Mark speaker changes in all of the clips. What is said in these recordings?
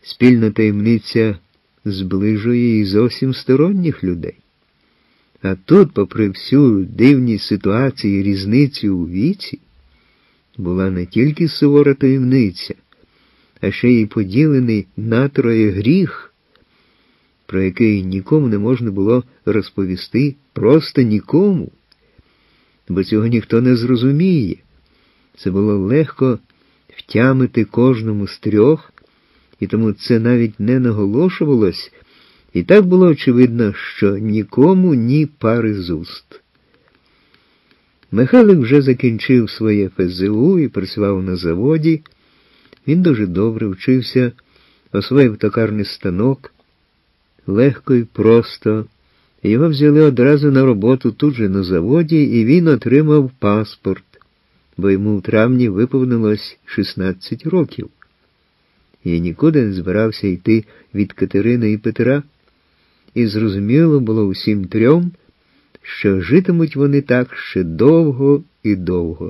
Speaker 1: Спільна таємниця зближує і зовсім сторонніх людей. А тут, попри всю дивність ситуації і різницю у віці, була не тільки сувора таємниця, а ще й поділений на троє гріх, про який нікому не можна було розповісти, просто нікому, бо цього ніхто не зрозуміє. Це було легко втямити кожному з трьох, і тому це навіть не наголошувалось, і так було очевидно, що нікому ні пари з уст. Михайлик вже закінчив своє ФЗУ і працював на заводі. Він дуже добре вчився, освоїв токарний станок, легко і просто. Його взяли одразу на роботу тут же на заводі, і він отримав паспорт, бо йому в травні виповнилось 16 років. І нікуди не збирався йти від Катерини і Петра, і зрозуміло було усім трьом, що житимуть вони так ще довго і довго.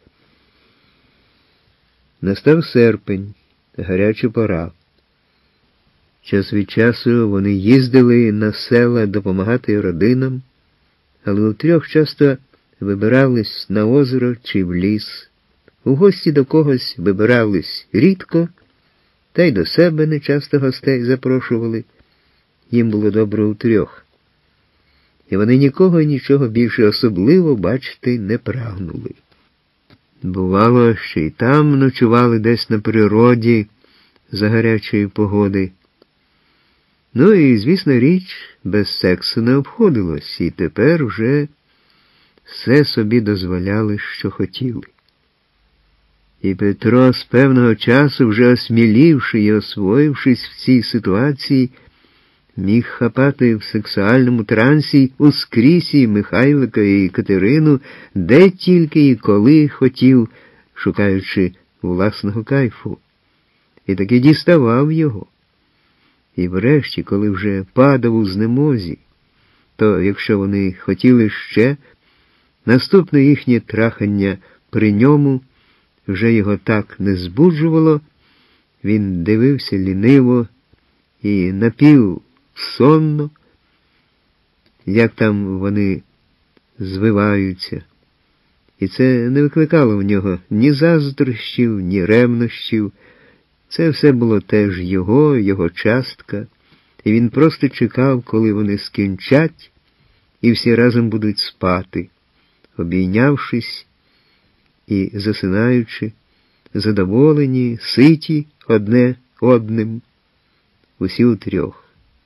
Speaker 1: Настав серпень, гаряча пора. Час від часу вони їздили на села допомагати родинам, але у трьох часто вибирались на озеро чи в ліс. У гості до когось вибирались рідко, та й до себе не часто гостей запрошували. Їм було добре у трьох. І вони нікого і нічого більше особливо бачити не прагнули. Бувало, що й там ночували десь на природі за гарячої погоди. Ну і, звісно, річ, без сексу не обходилось, і тепер вже все собі дозволяли, що хотіли. І Петро з певного часу, вже осмілівши і освоївшись в цій ситуації, міг хапати в сексуальному трансі ускрізь і Михайлика, і Катерину, де тільки і коли хотів, шукаючи власного кайфу. І таки діставав його. І врешті, коли вже падав у знемозі, то, якщо вони хотіли ще, наступне їхнє трахання при ньому вже його так не збуджувало, він дивився ліниво і напівсонно, як там вони звиваються. І це не викликало в нього ні заздрощів, ні ревнощів. Це все було теж його частка, і він просто чекав, коли вони скінчать, і всі разом будуть спати, обійнявшись і засинаючи, задоволені, ситі одне одним, усі у трьох.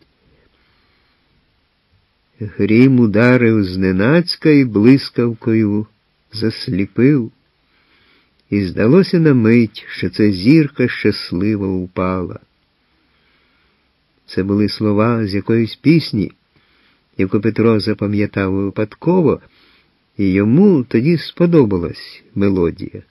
Speaker 1: Грім ударив зненацька і блискавкою засліпив, і здалося на мить, що ця зірка щасливо упала. Це були слова з якоїсь пісні, яку Петро запам'ятав випадково, і йому тоді сподобалась мелодія.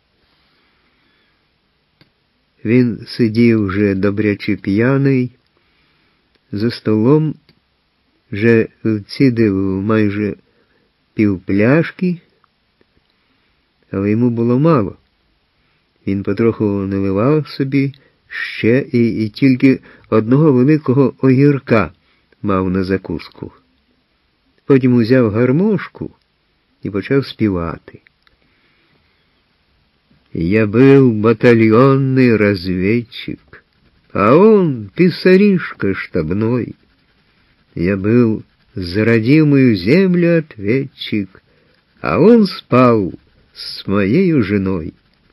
Speaker 1: Він сидів вже добряче п'яний, за столом вже вцідив майже півпляшки, але йому було мало. Він потроху наливав собі ще і тільки одного великого огірка мав на закуску. Потім узяв гармошку і почав співати. «Я был батальонный разведчик, а он писаришка штабной. Я был за родимую землю ответчик, а он спал з моєю женой».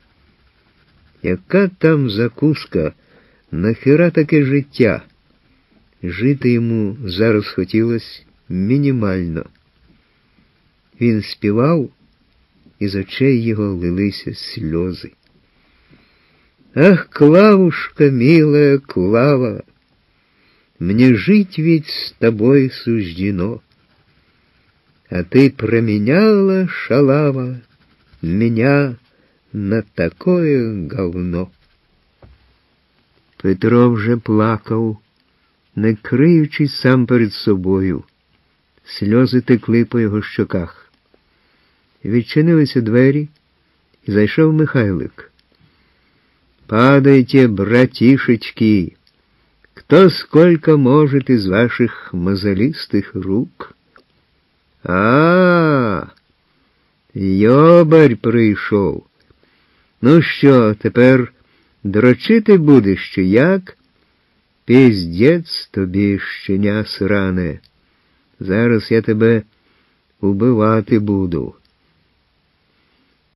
Speaker 1: Яка там закуска, нахера таке життя? Жити йому зараз хотілося мінімально. Він співав, і з очей його лилися сльози. «Ах, Клавушка, милая Клава, мне жить ведь с тобой суждено, а ты променяла, шалава, меня на такое говно». Петро вже плакав, не криючись сам перед собою. Сльози текли по його щоках. Відчинилися двері, і зайшов Михайлик. «Падайте, братішечки!» кто сколько может из ваших мозолистых рук. Йобарь прийшов. Ну що, тепер дрочити будеш, чи як? Піздець тобі, щеня сране. Зараз я тебе убивати буду.